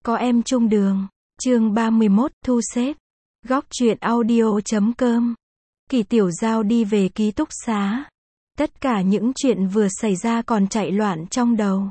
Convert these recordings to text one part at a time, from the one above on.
Có em chung đường. Chương 31, thu xếp. Góc truyện audio.com. Kỳ Tiểu Giao đi về ký túc xá. Tất cả những chuyện vừa xảy ra còn chạy loạn trong đầu.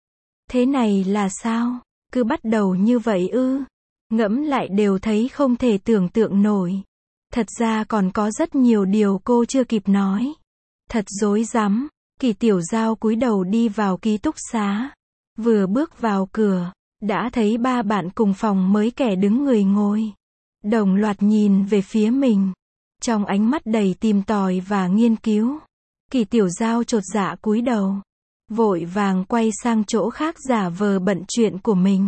Thế này là sao? Cứ bắt đầu như vậy ư? Ngẫm lại đều thấy không thể tưởng tượng nổi. Thật ra còn có rất nhiều điều cô chưa kịp nói. Thật rối rắm. Kỳ Tiểu Giao cúi đầu đi vào ký túc xá. Vừa bước vào cửa, đã thấy ba bạn cùng phòng mới kẻ đứng người ngồi. Đồng loạt nhìn về phía mình. Trong ánh mắt đầy tìm tòi và nghiên cứu. Kỳ Tiểu Giao chột dạ cúi đầu. Vội vàng quay sang chỗ khác giả vờ bận chuyện của mình.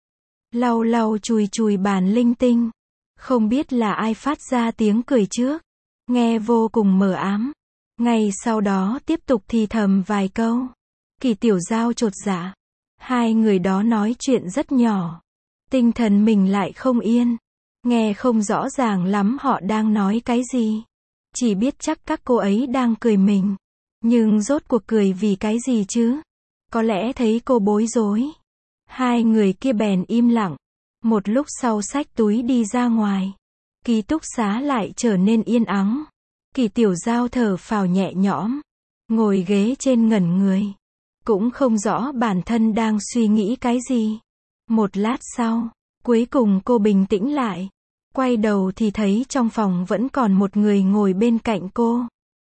Lau lau chùi chùi bàn linh tinh. Không biết là ai phát ra tiếng cười trước. Nghe vô cùng mờ ám. Ngay sau đó tiếp tục thì thầm vài câu. Kỳ Tiểu Giao chột dạ. Hai người đó nói chuyện rất nhỏ. Tinh thần mình lại không yên. Nghe không rõ ràng lắm họ đang nói cái gì. Chỉ biết chắc các cô ấy đang cười mình. Nhưng rốt cuộc cười vì cái gì chứ? Có lẽ thấy cô bối rối. Hai người kia bèn im lặng. Một lúc sau xách túi đi ra ngoài. Ký túc xá lại trở nên yên ắng. Kỳ Tiểu Giao thở phào nhẹ nhõm. Ngồi ghế trên ngẩn người. Cũng không rõ bản thân đang suy nghĩ cái gì. Một lát sau, cuối cùng cô bình tĩnh lại. Quay đầu thì thấy trong phòng vẫn còn một người ngồi bên cạnh cô.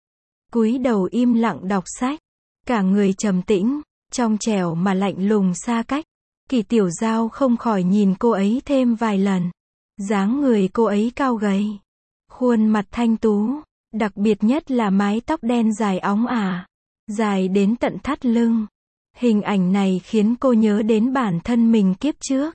Cúi đầu im lặng đọc sách. Cả người trầm tĩnh, trong trẻo mà lạnh lùng xa cách. Kỳ Tiểu Giao không khỏi nhìn cô ấy thêm vài lần. Dáng người cô ấy cao gầy. Khuôn mặt thanh tú. Đặc biệt nhất là mái tóc đen dài óng ả. Dài đến tận thắt lưng. Hình ảnh này khiến cô nhớ đến bản thân mình kiếp trước.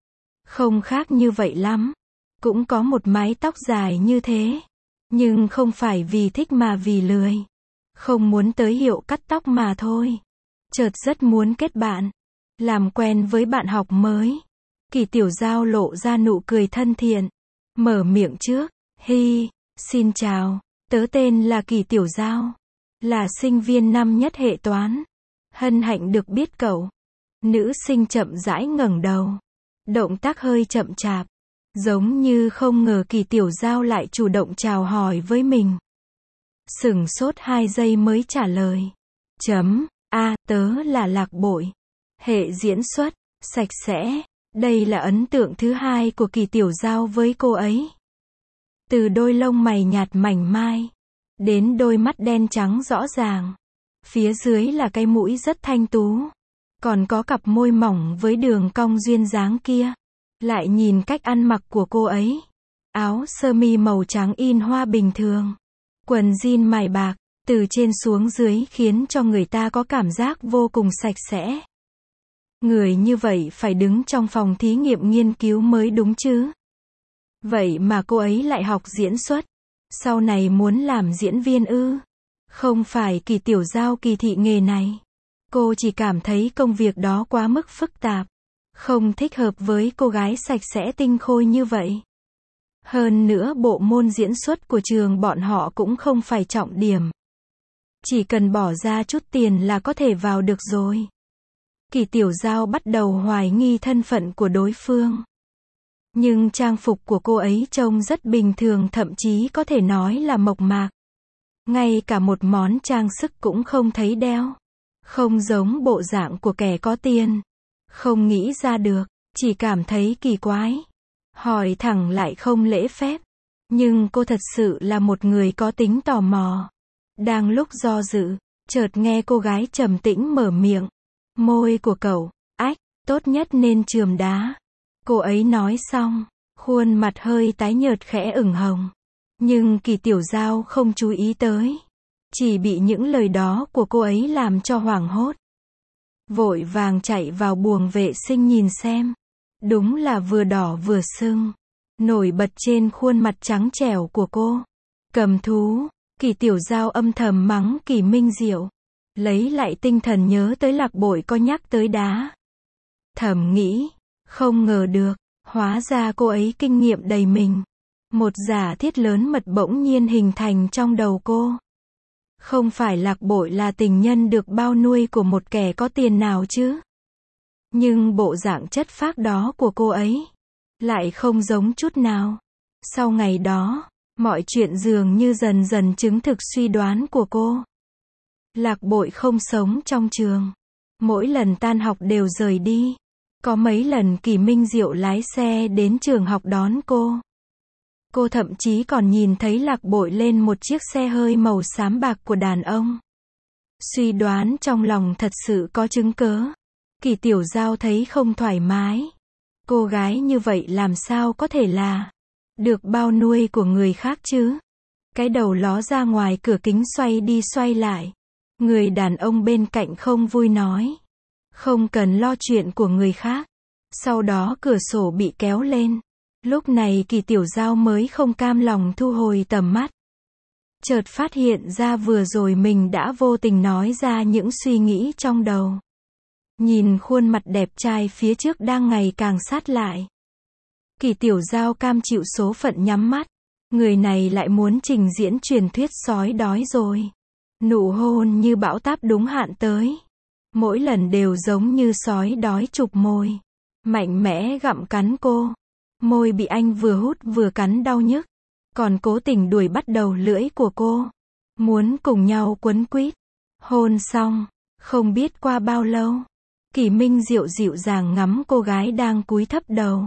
Không khác như vậy lắm. Cũng có một mái tóc dài như thế. Nhưng không phải vì thích mà vì lười. Không muốn tới hiệu cắt tóc mà thôi. Chợt rất muốn kết bạn. Làm quen với bạn học mới. Kỳ Tiểu Giao lộ ra nụ cười thân thiện. Mở miệng trước. Hi, xin chào. Tớ tên là Kỳ Tiểu Giao. Là sinh viên năm nhất hệ toán. Hân hạnh được biết cậu. Nữ sinh chậm rãi ngẩng đầu. Động tác hơi chậm chạp. Giống như không ngờ Kỳ Tiểu Giao lại chủ động chào hỏi với mình. Sửng sốt 2 giây mới trả lời. Tớ là Lạc Bội. Hệ diễn xuất, sạch sẽ. Đây là ấn tượng thứ hai của Kỳ Tiểu Giao với cô ấy. Từ đôi lông mày nhạt mảnh mai. Đến đôi mắt đen trắng rõ ràng. Phía dưới là cái mũi rất thanh tú. Còn có cặp môi mỏng với đường cong duyên dáng kia. Lại nhìn cách ăn mặc của cô ấy. Áo sơ mi màu trắng in hoa bình thường. Quần jean mài bạc, từ trên xuống dưới khiến cho người ta có cảm giác vô cùng sạch sẽ. Người như vậy phải đứng trong phòng thí nghiệm nghiên cứu mới đúng chứ. Vậy mà cô ấy lại học diễn xuất. Sau này muốn làm diễn viên ư? Không phải Kỳ Tiểu Giao kỳ thị nghề này. Cô chỉ cảm thấy công việc đó quá mức phức tạp. Không thích hợp với cô gái sạch sẽ tinh khôi như vậy. Hơn nữa bộ môn diễn xuất của trường bọn họ cũng không phải trọng điểm. Chỉ cần bỏ ra chút tiền là có thể vào được rồi. Kỳ Tiểu Giao bắt đầu hoài nghi thân phận của đối phương. Nhưng trang phục của cô ấy trông rất bình thường, thậm chí có thể nói là mộc mạc. Ngay cả một món trang sức cũng không thấy đeo. Không giống bộ dạng của kẻ có tiền. Không nghĩ ra được, chỉ cảm thấy kỳ quái. Hỏi thẳng lại không lễ phép. Nhưng cô thật sự là một người có tính tò mò. Đang lúc do dự, chợt nghe cô gái trầm tĩnh mở miệng. Môi của cậu, tốt nhất nên chườm đá. Cô ấy nói xong, khuôn mặt hơi tái nhợt khẽ ửng hồng. Nhưng Kỳ Tiểu Giao không chú ý tới. Chỉ bị những lời đó của cô ấy làm cho hoảng hốt. Vội vàng chạy vào buồng vệ sinh nhìn xem. Đúng là vừa đỏ vừa sưng. Nổi bật trên khuôn mặt trắng trẻo của cô. Cầm thú. Kỳ Tiểu Giao âm thầm mắng Kỳ Minh Diệu. Lấy lại tinh thần nhớ tới Lạc Bội có nhắc tới đá. Thầm nghĩ. Không ngờ được. Hóa ra cô ấy kinh nghiệm đầy mình. Một giả thiết lớn mật bỗng nhiên hình thành trong đầu cô. Không phải Lạc Bội là tình nhân được bao nuôi của một kẻ có tiền nào chứ? Nhưng bộ dạng chất phác đó của cô ấy lại không giống chút nào. Sau ngày đó, mọi chuyện dường như dần dần chứng thực suy đoán của cô. Lạc Bội không sống trong trường. Mỗi lần tan học đều rời đi. Có mấy lần Kỷ Minh Diệu lái xe đến trường học đón cô. Cô thậm chí còn nhìn thấy Lạc Bội lên một chiếc xe hơi màu xám bạc của đàn ông. Suy đoán trong lòng thật sự có chứng cớ. Kỷ Tiểu Giao thấy không thoải mái. Cô gái như vậy làm sao có thể là được bao nuôi của người khác chứ? Cái đầu ló ra ngoài cửa kính xoay đi xoay lại. Người đàn ông bên cạnh không vui nói. Không cần lo chuyện của người khác. Sau đó cửa sổ bị kéo lên. Lúc này Kỷ Tiểu Giao mới không cam lòng thu hồi tầm mắt. Chợt phát hiện ra vừa rồi mình đã vô tình nói ra những suy nghĩ trong đầu. Nhìn khuôn mặt đẹp trai phía trước đang ngày càng sát lại. Kỷ Tiểu Giao cam chịu số phận nhắm mắt. Người này lại muốn trình diễn truyền thuyết sói đói rồi. Nụ hôn như bão táp đúng hạn tới. Mỗi lần đều giống như sói đói chụp môi. Mạnh mẽ gặm cắn cô. Môi bị anh vừa hút vừa cắn đau nhức. Còn cố tình đuổi bắt đầu lưỡi của cô. Muốn cùng nhau quấn quýt. Hôn xong. Không biết qua bao lâu. Kỷ Minh Diệu dịu dàng ngắm cô gái đang cúi thấp đầu.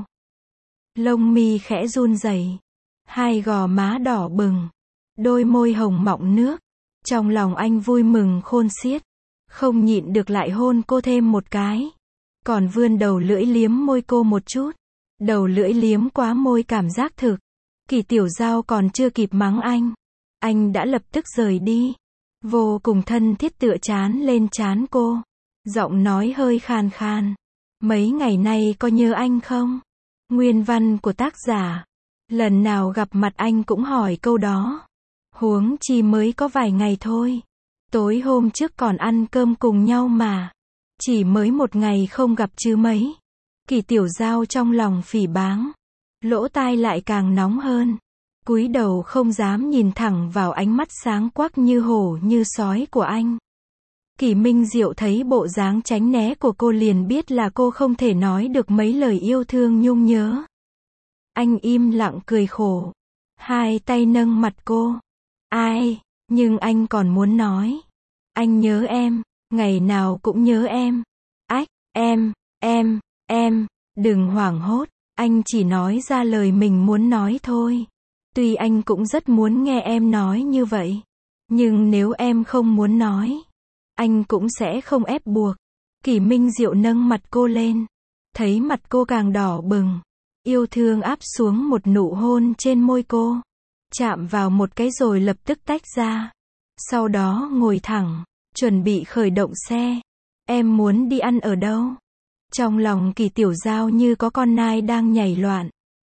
Lông mi khẽ run rẩy. Hai gò má đỏ bừng. Đôi môi hồng mọng nước. Trong lòng anh vui mừng khôn xiết. Không nhịn được lại hôn cô thêm một cái. Còn vươn đầu lưỡi liếm môi cô một chút. Đầu lưỡi liếm quá môi cảm giác thực. Kỷ Tiểu Giao còn chưa kịp mắng anh đã lập tức rời đi. Vô cùng thân thiết tựa trán lên trán cô. Giọng nói hơi khàn khàn. Mấy ngày nay có nhớ anh không? Nguyên văn của tác giả. Lần nào gặp mặt anh cũng hỏi câu đó. Huống chi mới có vài ngày thôi. Tối hôm trước còn ăn cơm cùng nhau mà. Chỉ mới một ngày không gặp chứ mấy. Kỷ Tiểu Giao trong lòng phỉ báng. Lỗ tai lại càng nóng hơn. Cúi đầu không dám nhìn thẳng vào ánh mắt sáng quắc như hổ như sói của anh. Kỷ Minh Diệu thấy bộ dáng tránh né của cô liền biết là cô không thể nói được mấy lời yêu thương nhung nhớ. Anh im lặng cười khổ. Hai tay nâng mặt cô. Ai, nhưng anh còn muốn nói. Anh nhớ em, ngày nào cũng nhớ em. Ách, em, đừng hoảng hốt. Anh chỉ nói ra lời mình muốn nói thôi. Tuy anh cũng rất muốn nghe em nói như vậy. Nhưng nếu em không muốn nói, anh cũng sẽ không ép buộc. Kỷ Minh Diệu nâng mặt cô lên. Thấy mặt cô càng đỏ bừng. Yêu thương áp xuống một nụ hôn trên môi cô. Chạm vào một cái rồi lập tức tách ra. Sau đó ngồi thẳng, chuẩn bị khởi động xe. Em muốn đi ăn ở đâu? Trong lòng Kỷ Tiểu Giao như có con nai đang nhảy loạn.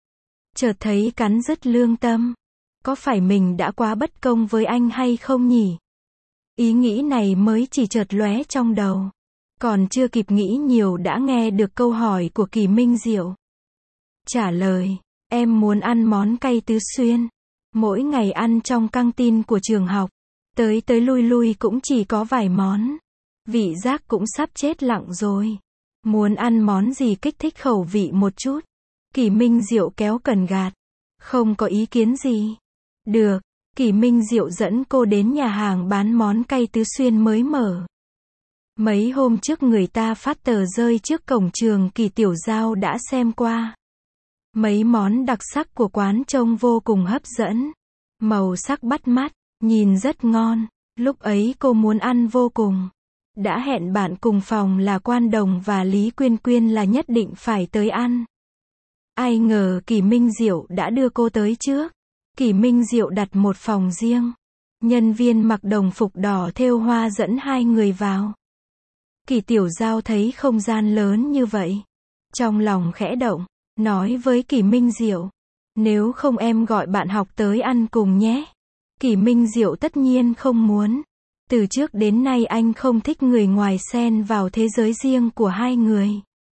Chợt thấy cắn rứt lương tâm. Có phải mình đã quá bất công với anh hay không nhỉ? Ý nghĩ này mới chỉ chợt lóe trong đầu. Còn chưa kịp nghĩ nhiều đã nghe được câu hỏi của Kỷ Minh Diệu. Trả lời, em muốn ăn món cay Tứ Xuyên. Mỗi ngày ăn trong căng tin của trường học. Tới lui lui cũng chỉ có vài món. Vị giác cũng sắp chết lặng rồi. Muốn ăn món gì kích thích khẩu vị một chút. Kỷ Minh Diệu kéo cần gạt. Không có ý kiến gì. Được. Kỷ Minh Diệu dẫn cô đến nhà hàng bán món cay Tứ Xuyên mới mở. Mấy hôm trước người ta phát tờ rơi trước cổng trường Kỷ Tiểu Giao đã xem qua. Mấy món đặc sắc của quán trông vô cùng hấp dẫn. Màu sắc bắt mắt, nhìn rất ngon. Lúc ấy cô muốn ăn vô cùng. Đã hẹn bạn cùng phòng là Quan Đồng và Lý Quyên Quyên là nhất định phải tới ăn. Ai ngờ Kỷ Minh Diệu đã đưa cô tới trước. Kỷ Minh Diệu đặt một phòng riêng. Nhân viên mặc đồng phục đỏ thêu hoa dẫn hai người vào. Kỷ Tiểu Giao thấy không gian lớn như vậy. Trong lòng khẽ động, nói với Kỷ Minh Diệu. Nếu không em gọi bạn học tới ăn cùng nhé. Kỷ Minh Diệu tất nhiên không muốn. Từ trước đến nay anh không thích người ngoài xen vào thế giới riêng của hai người.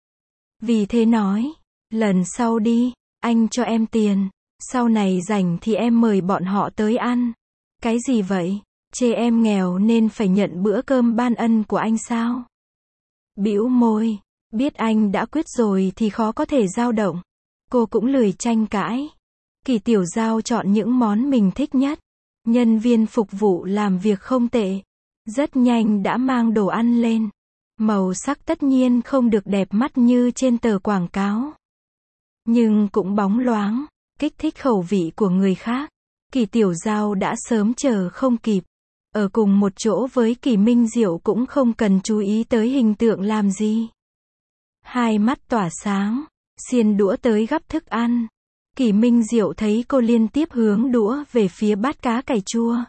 Vì thế nói, lần sau đi, anh cho em tiền. Sau này rảnh thì em mời bọn họ tới ăn. Cái gì vậy? Chê em nghèo nên phải nhận bữa cơm ban ân của anh sao? Bĩu môi. Biết anh đã quyết rồi thì khó có thể dao động. Cô cũng lười tranh cãi. Kỳ Tiểu Giao chọn những món mình thích nhất. Nhân viên phục vụ làm việc không tệ. Rất nhanh đã mang đồ ăn lên. Màu sắc tất nhiên không được đẹp mắt như trên tờ quảng cáo. Nhưng cũng bóng loáng, kích thích khẩu vị của người khác. Kỳ Tiểu Giao đã sớm chờ không kịp. Ở cùng một chỗ với Kỳ Minh Diệu cũng không cần chú ý tới hình tượng làm gì. Hai mắt tỏa sáng, xiên đũa tới gắp thức ăn. Kỳ Minh Diệu thấy cô liên tiếp hướng đũa về phía bát cá cải chua.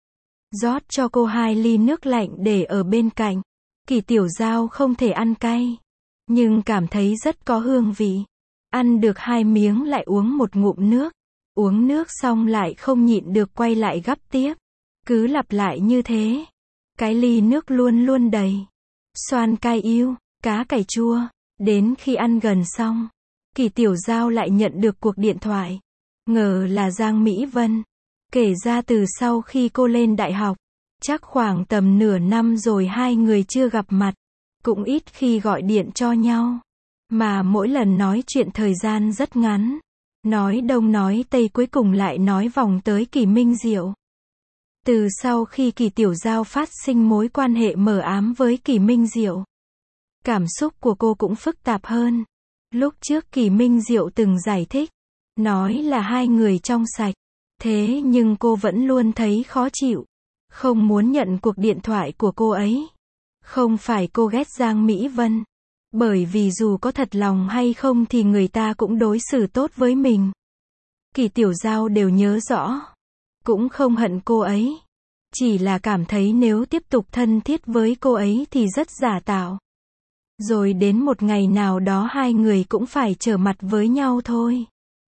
Rót cho cô 2 ly nước lạnh để ở bên cạnh. Kỳ Tiểu Giao không thể ăn cay, nhưng cảm thấy rất có hương vị. Ăn được 2 miếng lại uống một ngụm nước. Uống nước xong lại không nhịn được quay lại gắp tiếp. Cứ lặp lại như thế. Cái ly nước luôn luôn đầy. Xoan cay yêu, cá cải chua. Đến khi ăn gần xong, Kỳ Tiểu Giao lại nhận được cuộc điện thoại. Ngờ là Giang Mỹ Vân. Kể ra từ sau khi cô lên đại học, chắc khoảng tầm nửa năm rồi hai người chưa gặp mặt. Cũng ít khi gọi điện cho nhau. Mà mỗi lần nói chuyện thời gian rất ngắn. Nói đông nói tây cuối cùng lại nói vòng tới Kỳ Minh Diệu. Từ sau khi Kỳ Tiểu Giao phát sinh mối quan hệ mờ ám với Kỳ Minh Diệu, cảm xúc của cô cũng phức tạp hơn. Lúc trước Kỳ Minh Diệu từng giải thích, nói là hai người trong sạch. Thế nhưng cô vẫn luôn thấy khó chịu. Không muốn nhận cuộc điện thoại của cô ấy. Không phải cô ghét Giang Mỹ Vân. Bởi vì dù có thật lòng hay không thì người ta cũng đối xử tốt với mình. Kỳ Tiểu Giao đều nhớ rõ. Cũng không hận cô ấy. Chỉ là cảm thấy nếu tiếp tục thân thiết với cô ấy thì rất giả tạo. Rồi đến một ngày nào đó hai người cũng phải trở mặt với nhau thôi.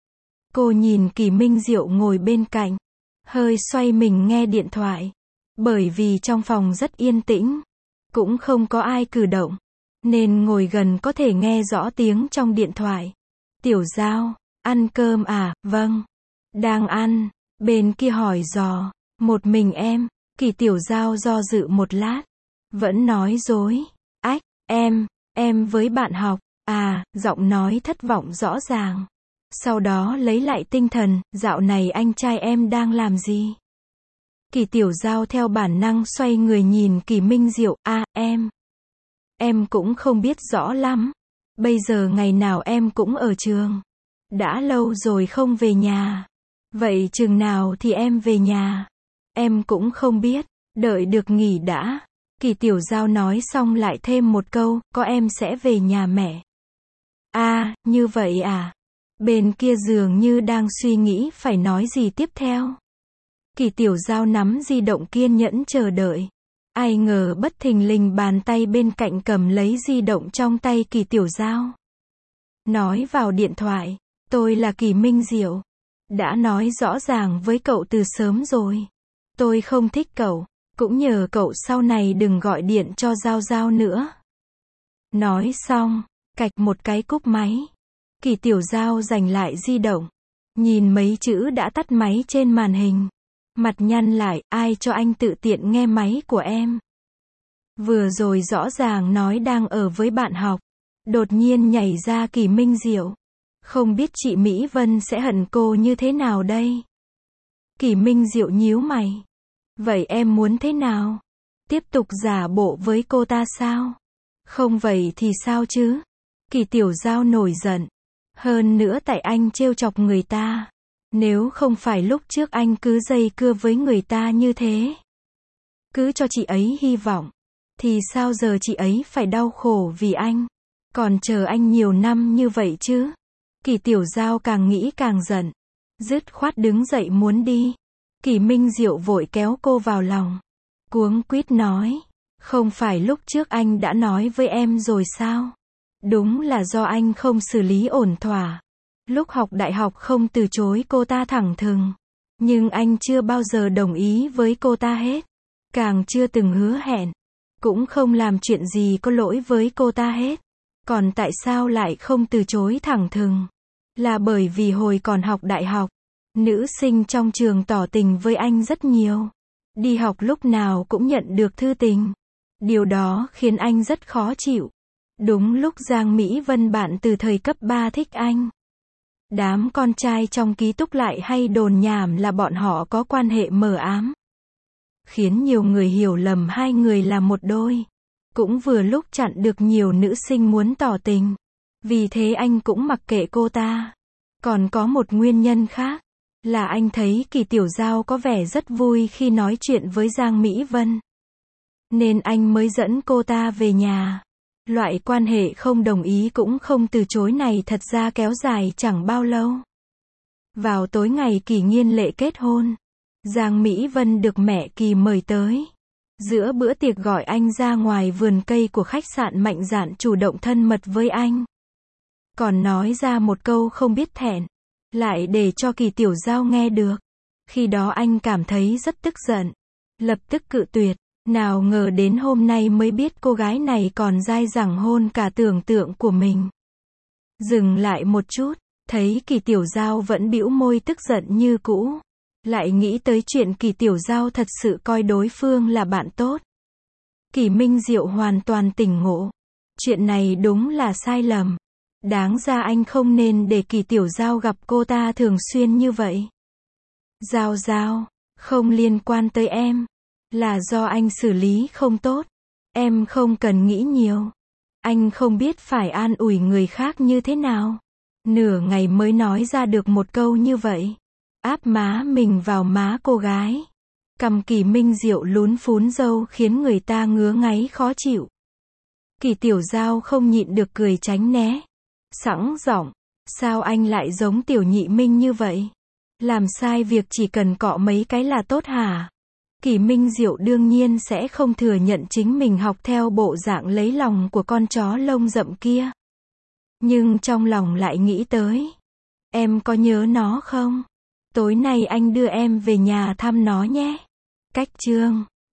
Cô nhìn Kỳ Minh Diệu ngồi bên cạnh. Hơi xoay mình nghe điện thoại. Bởi vì trong phòng rất yên tĩnh. Cũng không có ai cử động. Nên ngồi gần có thể nghe rõ tiếng trong điện thoại. Tiểu Giao, ăn cơm à? Vâng. Đang ăn. Bên kia hỏi dò. Một mình em. Kỳ Tiểu Giao do dự một lát. Vẫn nói dối. Ách, em với bạn học. À, giọng nói thất vọng rõ ràng. Sau đó lấy lại tinh thần, dạo này anh trai em đang làm gì? Kỳ Tiểu Giao theo bản năng xoay người nhìn Kỳ Minh Diệu. À, em cũng không biết rõ lắm. Bây giờ ngày nào em cũng ở trường. Đã lâu rồi không về nhà. Vậy chừng nào thì em về nhà? Em cũng không biết, đợi được nghỉ đã. Kỳ Tiểu Giao nói xong lại thêm một câu, có em sẽ về nhà mẹ. À, như vậy à? Bên kia dường như đang suy nghĩ phải nói gì tiếp theo. Kỳ Tiểu Giao nắm di động kiên nhẫn chờ đợi. Ai ngờ bất thình lình bàn tay bên cạnh cầm lấy di động trong tay Kỳ Tiểu Giao. Nói vào điện thoại, tôi là Kỳ Minh Diệu. Đã nói rõ ràng với cậu từ sớm rồi. Tôi không thích cậu, cũng nhờ cậu sau này đừng gọi điện cho Giao Giao nữa. Nói xong, cạch một cái cúp máy. Kỳ Tiểu Giao giành lại di động. Nhìn mấy chữ đã tắt máy trên màn hình. Mặt nhăn lại, ai cho anh tự tiện nghe máy của em? Vừa rồi rõ ràng nói đang ở với bạn học. Đột nhiên nhảy ra Kỳ Minh Diệu. Không biết chị Mỹ Vân sẽ hận cô như thế nào đây? Kỳ Minh Diệu nhíu mày. Vậy em muốn thế nào? Tiếp tục giả bộ với cô ta sao? Không vậy thì sao chứ? Kỳ Tiểu Giao nổi giận. Hơn nữa tại anh trêu chọc người ta. Nếu không phải lúc trước anh cứ dây cưa với người ta như thế. Cứ cho chị ấy hy vọng. Thì sao giờ chị ấy phải đau khổ vì anh? Còn chờ anh nhiều năm như vậy chứ? Kỳ Tiểu Giao càng nghĩ càng giận. Dứt khoát đứng dậy muốn đi. Kỳ Minh Diệu vội kéo cô vào lòng. Cuống quýt nói. Không phải lúc trước anh đã nói với em rồi sao? Đúng là do anh không xử lý ổn thỏa. Lúc học đại học không từ chối cô ta thẳng thừng. Nhưng anh chưa bao giờ đồng ý với cô ta hết. Càng chưa từng hứa hẹn. Cũng không làm chuyện gì có lỗi với cô ta hết. Còn tại sao lại không từ chối thẳng thừng? Là bởi vì hồi còn học đại học, nữ sinh trong trường tỏ tình với anh rất nhiều. Đi học lúc nào cũng nhận được thư tình. Điều đó khiến anh rất khó chịu. Đúng lúc Giang Mỹ Vân bạn từ thời cấp 3 thích anh. Đám con trai trong ký túc lại hay đồn nhảm là bọn họ có quan hệ mờ ám. Khiến nhiều người hiểu lầm hai người là một đôi. Cũng vừa lúc chặn được nhiều nữ sinh muốn tỏ tình. Vì thế anh cũng mặc kệ cô ta. Còn có một nguyên nhân khác, là anh thấy Kỳ Tiểu Giao có vẻ rất vui khi nói chuyện với Giang Mỹ Vân. Nên anh mới dẫn cô ta về nhà. Loại quan hệ không đồng ý cũng không từ chối này thật ra kéo dài chẳng bao lâu. Vào tối ngày Kỳ nghiên lệ kết hôn, Giang Mỹ Vân được mẹ Kỳ mời tới. Giữa bữa tiệc gọi anh ra ngoài vườn cây của khách sạn, mạnh dạn chủ động thân mật với anh. Còn nói ra một câu không biết thẹn, lại để cho Kỳ Tiểu Giao nghe được. Khi đó anh cảm thấy rất tức giận, lập tức cự tuyệt. Nào ngờ đến hôm nay mới biết cô gái này còn dai dẳng hôn cả tưởng tượng của mình. Dừng lại một chút, thấy Kỳ Tiểu Giao vẫn bĩu môi tức giận như cũ. Lại nghĩ tới chuyện Kỳ Tiểu Giao thật sự coi đối phương là bạn tốt. Kỳ Minh Diệu hoàn toàn tỉnh ngộ. Chuyện này đúng là sai lầm. Đáng ra anh không nên để Kỳ Tiểu Giao gặp cô ta thường xuyên như vậy. Giao Giao, không liên quan tới em. Là do anh xử lý không tốt. Em không cần nghĩ nhiều. Anh không biết phải an ủi người khác như thế nào. Nửa ngày mới nói ra được một câu như vậy. Áp má mình vào má cô gái. Cầm Kỳ Minh Diệu lún phún râu khiến người ta ngứa ngáy khó chịu. Kỳ Tiểu Giao không nhịn được cười tránh né. Sẵn giọng, sao anh lại giống Tiểu Nhị Minh như vậy? Làm sai việc chỉ cần cọ mấy cái là tốt hả? Kỳ Minh Diệu đương nhiên sẽ không thừa nhận chính mình học theo bộ dạng lấy lòng của con chó lông rậm kia. Nhưng trong lòng lại nghĩ tới. Em có nhớ nó không? Tối nay anh đưa em về nhà thăm nó nhé. Cách chương